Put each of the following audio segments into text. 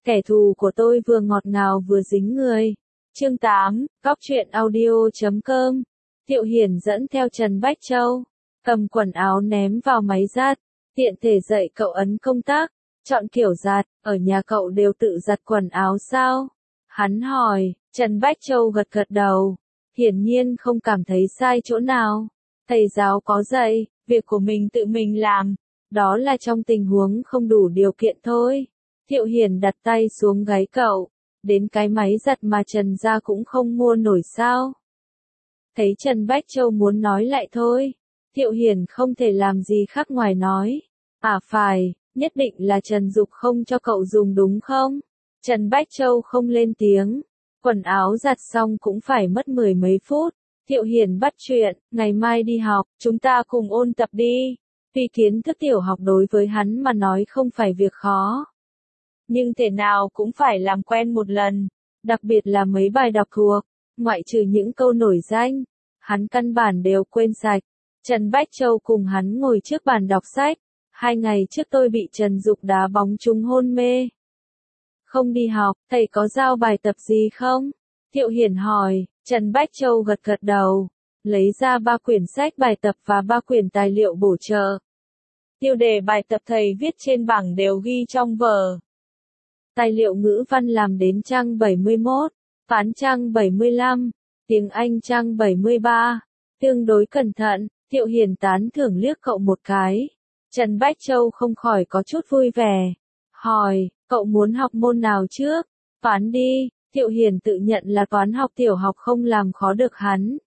Kẻ thù của tôi vừa ngọt ngào vừa dính người. Chương 8, Góc truyện audio.com. Thiệu Hiền dẫn theo Trần Bách Châu, cầm quần áo ném vào máy giặt, tiện thể dạy cậu ấn công tắc, chọn kiểu giặt, ở nhà cậu đều tự giặt quần áo sao? Hắn hỏi, Trần Bách Châu gật gật đầu, hiển nhiên không cảm thấy sai chỗ nào. Thầy giáo có dạy, việc của mình tự mình làm, đó là trong tình huống không đủ điều kiện thôi. Thiệu Hiền đặt tay xuống gáy cậu, đến cái máy giặt mà Trần gia cũng không mua nổi sao. Thấy Trần Bách Châu muốn nói lại thôi, Thiệu Hiền không thể làm gì khác ngoài nói. À phải, nhất định là Trần Dục không cho cậu dùng đúng không? Trần Bách Châu không lên tiếng, quần áo giặt xong cũng phải mất 10 mấy phút. Thiệu Hiền bắt chuyện, ngày mai đi học, chúng ta cùng ôn tập đi. Vì kiến thức tiểu học đối với hắn mà nói không phải việc khó. Nhưng thể nào cũng phải làm quen một lần, đặc biệt là mấy bài đọc thuộc, ngoại trừ những câu nổi danh, hắn căn bản đều quên sạch. Trần Bách Châu cùng hắn ngồi trước bàn đọc sách, 2 ngày trước tôi bị Trần Dục đá bóng trúng hôn mê. Không đi học, thầy có giao bài tập gì không? Thiệu Hiền hỏi, Trần Bách Châu gật gật đầu, lấy ra 3 quyển sách bài tập và 3 quyển tài liệu bổ trợ. Tiêu đề bài tập thầy viết trên bảng đều ghi trong vở. Tài liệu ngữ văn làm đến trang 71, toán trang 75, tiếng Anh trang 73, tương đối cẩn thận. Thiệu Hiền tán thưởng liếc cậu một cái. Trần Bách Châu không khỏi có chút vui vẻ, hỏi, cậu muốn học môn nào trước? Toán đi. Thiệu Hiền tự nhận là toán học tiểu học không làm khó được hắn.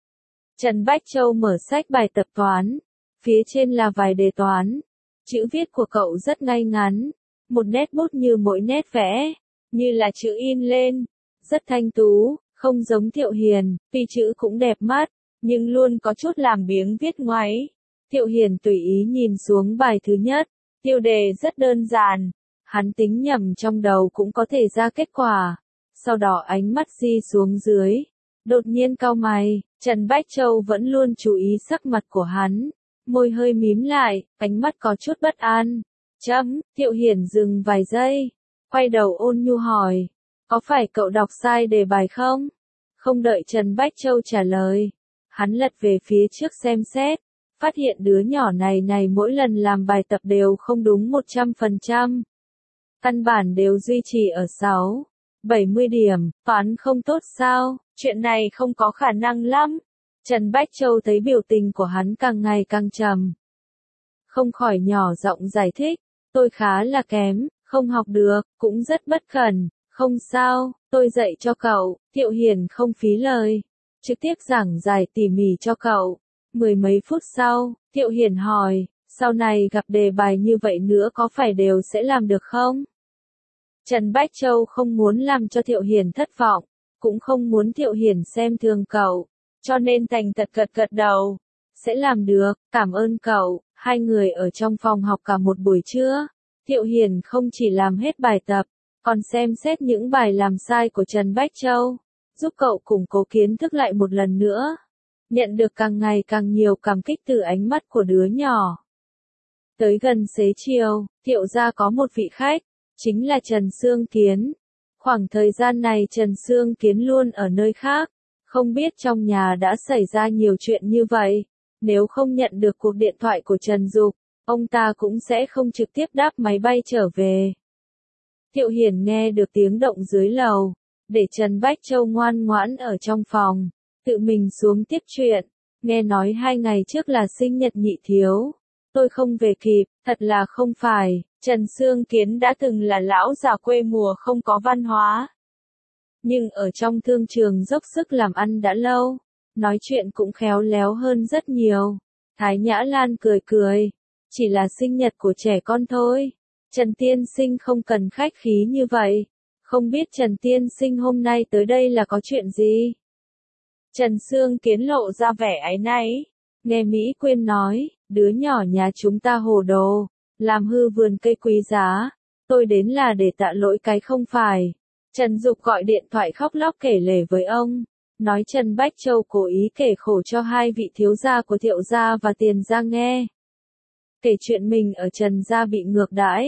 Trần Bách Châu mở sách bài tập toán, phía trên là vài đề toán. Chữ viết của cậu rất ngay ngắn, một nét bút như mỗi nét vẽ, như là chữ in lên, rất thanh tú, không giống Thiệu Hiền, tuy chữ cũng đẹp mắt, nhưng luôn có chút làm biếng viết ngoáy. Thiệu Hiền tùy ý nhìn xuống bài thứ nhất, tiêu đề rất đơn giản, hắn tính nhầm trong đầu cũng có thể ra kết quả. Sau đó ánh mắt di xuống dưới, đột nhiên cau mày. Trần Bách Châu vẫn luôn chú ý sắc mặt của hắn, môi hơi mím lại, ánh mắt có chút bất an. Thiệu Hiền dừng vài giây, quay đầu ôn nhu hỏi, có phải cậu đọc sai đề bài không? Không đợi Trần Bách Châu trả lời, hắn lật về phía trước xem xét, phát hiện đứa nhỏ này mỗi lần làm bài tập đều không đúng 100%. Căn bản đều duy trì ở 70 điểm, toán không tốt sao? Chuyện này không có khả năng lắm. Trần Bách Châu thấy biểu tình của hắn càng ngày càng trầm, không khỏi nhỏ giọng giải thích, tôi khá là kém, không học được, cũng rất bất cẩn, không sao, tôi dạy cho cậu. Thiệu Hiền không phí lời, trực tiếp giảng giải tỉ mỉ cho cậu. 10 mấy phút sau, Thiệu Hiền hỏi, sau này gặp đề bài như vậy nữa có phải đều sẽ làm được không? Trần Bách Châu không muốn làm cho Thiệu Hiền thất vọng, cũng không muốn Thiệu Hiền xem thường cậu, cho nên thành thật gật đầu. Sẽ làm được, cảm ơn cậu. Hai người ở trong phòng học cả một buổi trưa. Thiệu Hiền không chỉ làm hết bài tập, còn xem xét những bài làm sai của Trần Bách Châu, giúp cậu củng cố kiến thức lại một lần nữa. Nhận được càng ngày càng nhiều cảm kích từ ánh mắt của đứa nhỏ. Tới gần xế chiều, Thiệu gia có một vị khách, chính là Trần Sương Kiến. Khoảng thời gian này Trần Sương Kiến luôn ở nơi khác, không biết trong nhà đã xảy ra nhiều chuyện như vậy. Nếu không nhận được cuộc điện thoại của Trần Dục, ông ta cũng sẽ không trực tiếp đáp máy bay trở về. Thiệu Hiền nghe được tiếng động dưới lầu, để Trần Bách Châu ngoan ngoãn ở trong phòng, tự mình xuống tiếp chuyện. Nghe nói 2 ngày trước là sinh nhật nhị thiếu, tôi không về kịp, thật là không phải. Trần Sương Kiến đã từng là lão già quê mùa không có văn hóa, nhưng ở trong thương trường dốc sức làm ăn đã lâu, nói chuyện cũng khéo léo hơn rất nhiều. Thái Nhã Lan cười cười, chỉ là sinh nhật của trẻ con thôi, Trần Tiên Sinh không cần khách khí như vậy. Không biết Trần Tiên Sinh hôm nay tới đây là có chuyện gì? Trần Sương Kiến lộ ra vẻ áy náy, nghe Mỹ Quyên nói, đứa nhỏ nhà chúng ta hồ đồ, làm hư vườn cây quý giá, tôi đến là để tạ lỗi cái không phải. Trần Dục gọi điện thoại khóc lóc kể lể với ông, nói Trần Bách Châu cố ý kể khổ cho 2 vị thiếu gia của Thiệu gia và Tiền gia nghe. Kể chuyện mình ở Trần gia bị ngược đãi,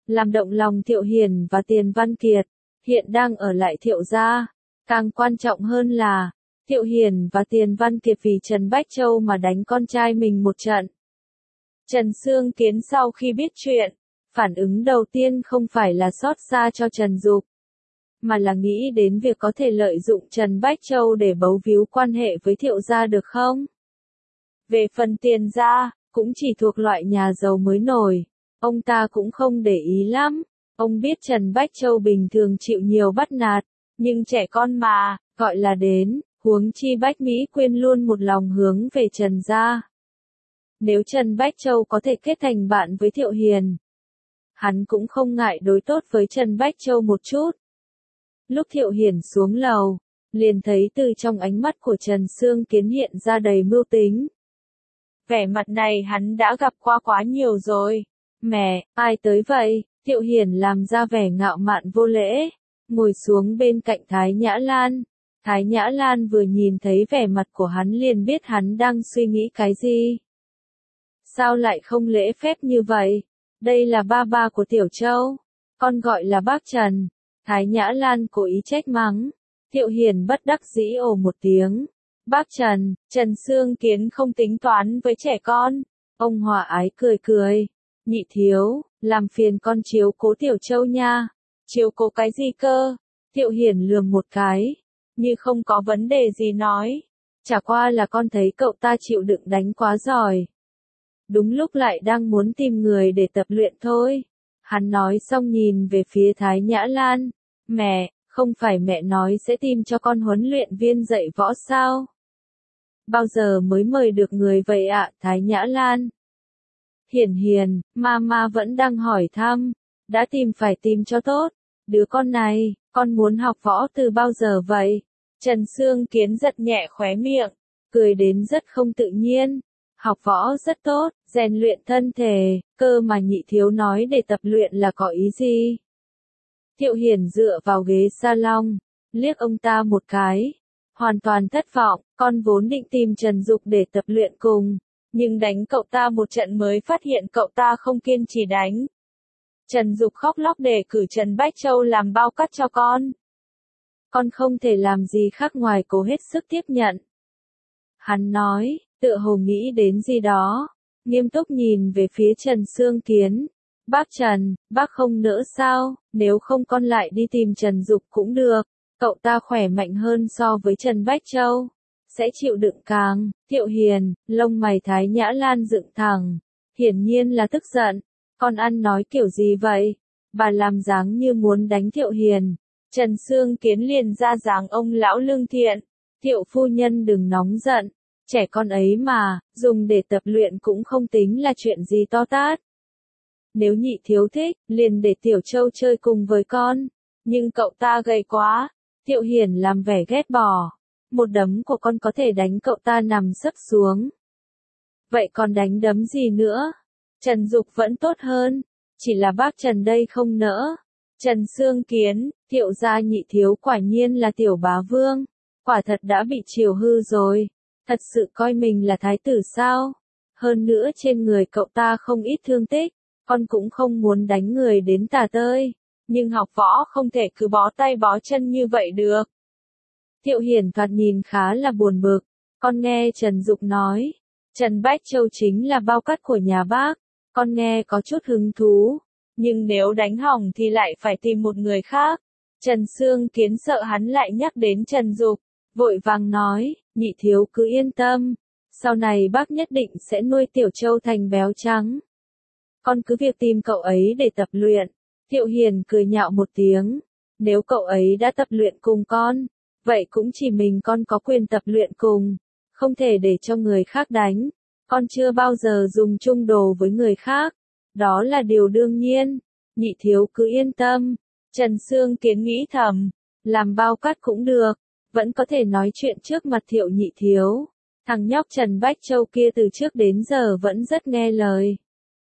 làm động lòng Thiệu Hiền và Tiền Văn Kiệt, hiện đang ở lại Thiệu gia. Càng quan trọng hơn là, Thiệu Hiền và Tiền Văn Kiệt vì Trần Bách Châu mà đánh con trai mình một trận. Trần Sương Kiến sau khi biết chuyện, phản ứng đầu tiên không phải là xót xa cho Trần Dục, mà là nghĩ đến việc có thể lợi dụng Trần Bách Châu để bấu víu quan hệ với Thiệu gia được không? Về phần Tiền gia, cũng chỉ thuộc loại nhà giàu mới nổi, ông ta cũng không để ý lắm. Ông biết Trần Bách Châu bình thường chịu nhiều bắt nạt, nhưng trẻ con mà, gọi là đến, huống chi Bách Mỹ Quyên luôn một lòng hướng về Trần gia. Nếu Trần Bách Châu có thể kết thành bạn với Thiệu Hiền, hắn cũng không ngại đối tốt với Trần Bách Châu một chút. Lúc Thiệu Hiền xuống lầu, liền thấy từ trong ánh mắt của Trần Sương Kiến hiện ra đầy mưu tính. Vẻ mặt này hắn đã gặp qua quá nhiều rồi. Mẹ, ai tới vậy? Thiệu Hiền làm ra vẻ ngạo mạn vô lễ, ngồi xuống bên cạnh Thái Nhã Lan. Thái Nhã Lan vừa nhìn thấy vẻ mặt của hắn liền biết hắn đang suy nghĩ cái gì. Sao lại không lễ phép như vậy? Đây là ba ba của Tiểu Châu, con gọi là bác Trần. Thái Nhã Lan cố ý trách mắng. Thiệu Hiền bất đắc dĩ ồ một tiếng. Bác Trần, Trần Sương Kiến không tính toán với trẻ con. Ông hòa ái cười cười. Nhị thiếu, làm phiền con chiếu cố Tiểu Châu nha. Chiếu cố cái gì cơ? Thiệu Hiền lườm một cái, như không có vấn đề gì nói. Chả qua là con thấy cậu ta chịu đựng đánh quá giỏi. Đúng lúc lại đang muốn tìm người để tập luyện thôi. Hắn nói xong nhìn về phía Thái Nhã Lan. Mẹ, không phải mẹ nói sẽ tìm cho con huấn luyện viên dạy võ sao? Bao giờ mới mời được người vậy ạ, Thái Nhã Lan? Hiền, mama vẫn đang hỏi thăm. Đã tìm phải tìm cho tốt. Đứa con này, con muốn học võ từ bao giờ vậy? Trần Sương Kiến giật nhẹ khóe miệng, cười đến rất không tự nhiên. Học võ rất tốt, rèn luyện thân thể, cơ mà nhị thiếu nói để tập luyện là có ý gì? Thiệu Hiền dựa vào ghế salon, liếc ông ta một cái. Hoàn toàn thất vọng, con vốn định tìm Trần Dục để tập luyện cùng, nhưng đánh cậu ta một trận mới phát hiện cậu ta không kiên trì đánh. Trần Dục khóc lóc để cử Trần Bách Châu làm bao cắt cho con. Con không thể làm gì khác ngoài cố hết sức tiếp nhận. Hắn nói, tựa hồ nghĩ đến gì đó, nghiêm túc nhìn về phía Trần Sương Kiến. Bác Trần, bác không nỡ sao, nếu không con lại đi tìm Trần Dục cũng được. Cậu ta khỏe mạnh hơn so với Trần Bách Châu, sẽ chịu đựng càng. Thiệu Hiền, lông mày Thái Nhã Lan dựng thẳng, hiển nhiên là tức giận. Con ăn nói kiểu gì vậy? Bà làm dáng như muốn đánh Thiệu Hiền. Trần Sương Kiến liền ra dáng ông lão lương thiện. Thiệu phu nhân đừng nóng giận, trẻ con ấy mà, dùng để tập luyện cũng không tính là chuyện gì to tát. Nếu nhị thiếu thích, liền để Tiểu Châu chơi cùng với con. Nhưng cậu ta gầy quá. Thiệu Hiền làm vẻ ghét bỏ. Một đấm của con có thể đánh cậu ta nằm sấp xuống. Vậy còn đánh đấm gì nữa? Trần Dục vẫn tốt hơn. Chỉ là bác Trần đây không nỡ. Trần Sương Kiến, Thiệu gia nhị thiếu quả nhiên là tiểu bá vương. Quả thật đã bị chiều hư rồi. Thật sự coi mình là thái tử sao? Hơn nữa trên người cậu ta không ít thương tích. Con cũng không muốn đánh người đến tả tơi. Nhưng học võ không thể cứ bó tay bó chân như vậy được. Thiệu Hiền thoạt nhìn khá là buồn bực. Con nghe Trần Dục nói, Trần Bách Châu chính là bao cắt của nhà bác. Con nghe có chút hứng thú. Nhưng nếu đánh hỏng thì lại phải tìm một người khác. Trần Sương Kiến sợ hắn lại nhắc đến Trần Dục, vội vàng nói, nhị thiếu cứ yên tâm. Sau này bác nhất định sẽ nuôi Tiểu Châu thành béo trắng. Con cứ việc tìm cậu ấy để tập luyện. Thiệu Hiền cười nhạo một tiếng. Nếu cậu ấy đã tập luyện cùng con, vậy cũng chỉ mình con có quyền tập luyện cùng. Không thể để cho người khác đánh. Con chưa bao giờ dùng chung đồ với người khác. Đó là điều đương nhiên. Nhị thiếu cứ yên tâm. Trần Sương Kiến nghĩ thầm. Làm bao cắt cũng được. Vẫn có thể nói chuyện trước mặt Thiệu nhị thiếu. Thằng nhóc Trần Bách Châu kia từ trước đến giờ vẫn rất nghe lời.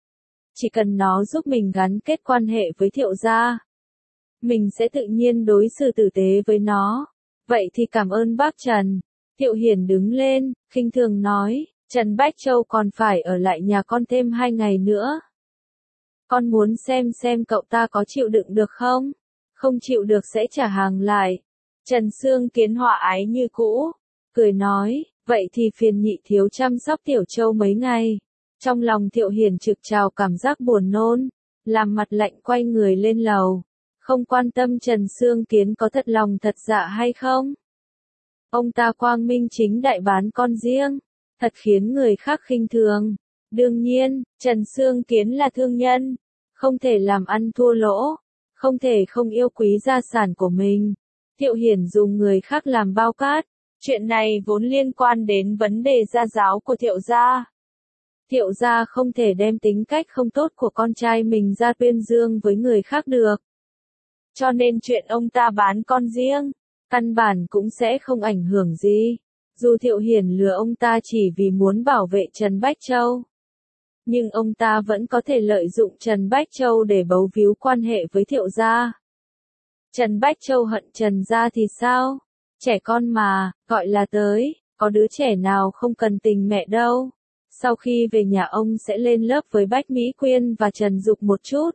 Chỉ cần nó giúp mình gắn kết quan hệ với Thiệu gia, mình sẽ tự nhiên đối xử tử tế với nó. Vậy thì cảm ơn bác Trần. Thiệu Hiền đứng lên, khinh thường nói, Trần Bách Châu còn phải ở lại nhà con thêm 2 ngày nữa. Con muốn xem cậu ta có chịu đựng được không? Không chịu được sẽ trả hàng lại. Trần Sương Kiến hòa ái như cũ, cười nói, vậy thì phiền nhị thiếu chăm sóc Tiểu Châu mấy ngày. Trong lòng Thiệu Hiền trực trào cảm giác buồn nôn, làm mặt lạnh quay người lên lầu, không quan tâm Trần Sương Kiến có thật lòng thật dạ hay không. Ông ta quang minh chính đại bán con riêng, thật khiến người khác khinh thường. Đương nhiên, Trần Sương Kiến là thương nhân, không thể làm ăn thua lỗ, không thể không yêu quý gia sản của mình. Thiệu Hiển dùng người khác làm bao cát, chuyện này vốn liên quan đến vấn đề gia giáo của Thiệu gia. Thiệu gia không thể đem tính cách không tốt của con trai mình ra tuyên dương với người khác được. Cho nên chuyện ông ta bán con riêng, căn bản cũng sẽ không ảnh hưởng gì. Dù Thiệu Hiển lừa ông ta chỉ vì muốn bảo vệ Trần Bách Châu, nhưng ông ta vẫn có thể lợi dụng Trần Bách Châu để bấu víu quan hệ với Thiệu gia. Trần Bách Châu hận Trần gia thì sao? Trẻ con mà, gọi là tới, có đứa trẻ nào không cần tình mẹ đâu. Sau khi về nhà ông sẽ lên lớp với Bách Mỹ Quyên và Trần Dục một chút.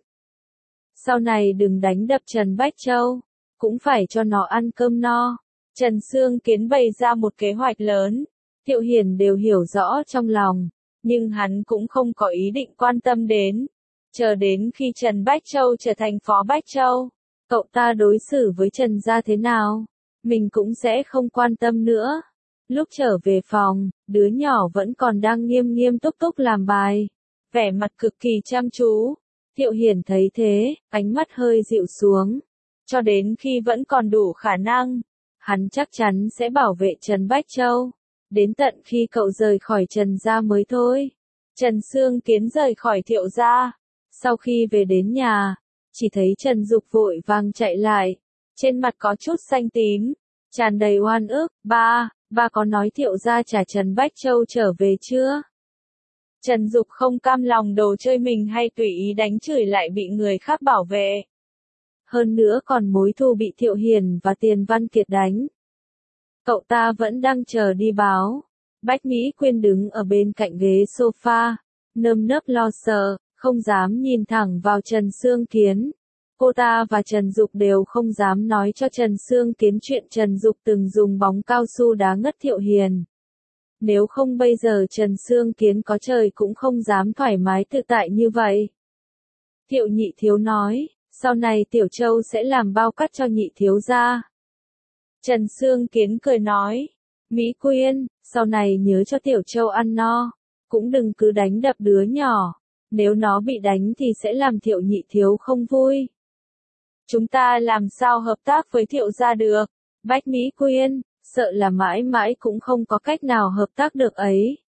Sau này đừng đánh đập Trần Bách Châu, cũng phải cho nó ăn cơm no. Trần Sương Kiến bày ra một kế hoạch lớn, Thiệu Hiển đều hiểu rõ trong lòng, nhưng hắn cũng không có ý định quan tâm đến. Chờ đến khi Trần Bách Châu trở thành Phó Bách Châu, cậu ta đối xử với Trần gia thế nào, mình cũng sẽ không quan tâm nữa. Lúc trở về phòng, đứa nhỏ vẫn còn đang nghiêm nghiêm túc túc làm bài, vẻ mặt cực kỳ chăm chú. Thiệu Hiển thấy thế, ánh mắt hơi dịu xuống. Cho đến khi vẫn còn đủ khả năng, hắn chắc chắn sẽ bảo vệ Trần Bách Châu, đến tận khi cậu rời khỏi Trần gia mới thôi. Trần Sương Kiến rời khỏi Thiệu gia, sau khi về đến nhà, chỉ thấy Trần Dục vội vàng chạy lại, trên mặt có chút xanh tím, tràn đầy oan ức. Ba có nói Thiệu gia trả Trần Bách Châu trở về chưa? Trần Dục không cam lòng đồ chơi mình hay tùy ý đánh chửi lại bị người khác bảo vệ. Hơn nữa còn mối thù bị Thiệu Hiền và Tiền Văn Kiệt đánh. Cậu ta vẫn đang chờ đi báo. Bách Mỹ Quyên đứng ở bên cạnh ghế sofa, nơm nớp lo sợ, không dám nhìn thẳng vào Trần Sương Kiến. Cô ta và Trần Dục đều không dám nói cho Trần Sương Kiến chuyện Trần Dục từng dùng bóng cao su đá ngất Thiệu Hiền. Nếu không bây giờ Trần Sương Kiến có trời cũng không dám thoải mái tự tại như vậy. Thiệu nhị thiếu nói, sau này Tiểu Châu sẽ làm bao cát cho nhị thiếu gia. Trần Sương Kiến cười nói, Mỹ Quyên, sau này nhớ cho Tiểu Châu ăn no, cũng đừng cứ đánh đập đứa nhỏ, nếu nó bị đánh thì sẽ làm Thiệu nhị thiếu không vui. Chúng ta làm sao hợp tác với Thiệu gia được? Bách Mỹ Quyên, sợ là mãi mãi cũng không có cách nào hợp tác được ấy.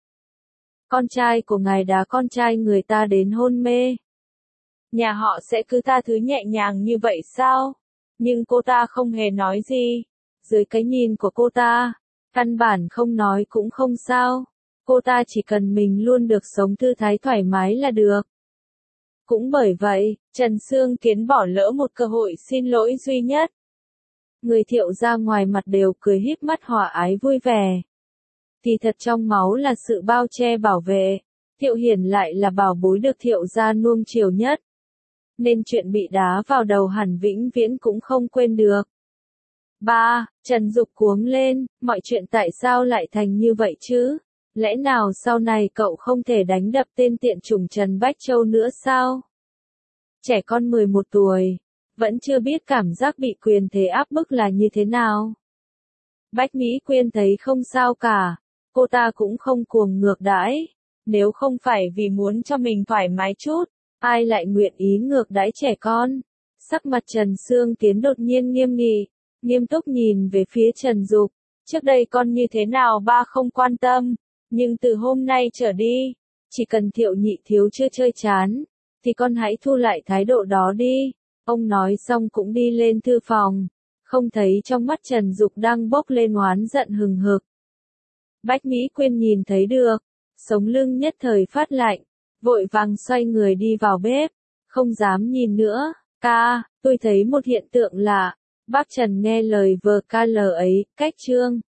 Con trai của ngài đá con trai người ta đến hôn mê. Nhà họ sẽ cứ tha thứ nhẹ nhàng như vậy sao? Nhưng cô ta không hề nói gì. Dưới cái nhìn của cô ta, căn bản không nói cũng không sao. Cô ta chỉ cần mình luôn được sống thư thái thoải mái là được. Cũng bởi vậy, Trần Sương Kiến bỏ lỡ một cơ hội xin lỗi duy nhất. Người Thiệu gia ngoài mặt đều cười híp mắt hòa ái vui vẻ. Thì thật trong máu là sự bao che bảo vệ. Thiệu Hiển lại là bảo bối được Thiệu gia nuông chiều nhất. Nên chuyện bị đá vào đầu hẳn vĩnh viễn cũng không quên được. Trần Dục cuống lên, mọi chuyện tại sao lại thành như vậy chứ? Lẽ nào sau này cậu không thể đánh đập tên tiện chủng Trần Bách Châu nữa sao? Trẻ con 11 tuổi, vẫn chưa biết cảm giác bị quyền thế áp bức là như thế nào. Bách Mỹ Quyên thấy không sao cả, cô ta cũng không cuồng ngược đãi, nếu không phải vì muốn cho mình thoải mái chút, ai lại nguyện ý ngược đãi trẻ con. Sắc mặt Trần Sương Kiến đột nhiên nghiêm nghị, nghiêm túc nhìn về phía Trần Dục, trước đây con như thế nào ba không quan tâm, nhưng từ hôm nay trở đi, chỉ cần Thiệu nhị thiếu chưa chơi chán, thì con hãy thu lại thái độ đó đi. Ông nói xong cũng đi lên thư phòng, không thấy trong mắt Trần Dục đang bốc lên oán giận hừng hực. Bách Mỹ Quyên nhìn thấy được, sống lưng nhất thời phát lạnh, vội vàng xoay người đi vào bếp, không dám nhìn nữa. Tôi thấy một hiện tượng lạ, bác Trần nghe lời vờ ca lờ ấy, cách chương.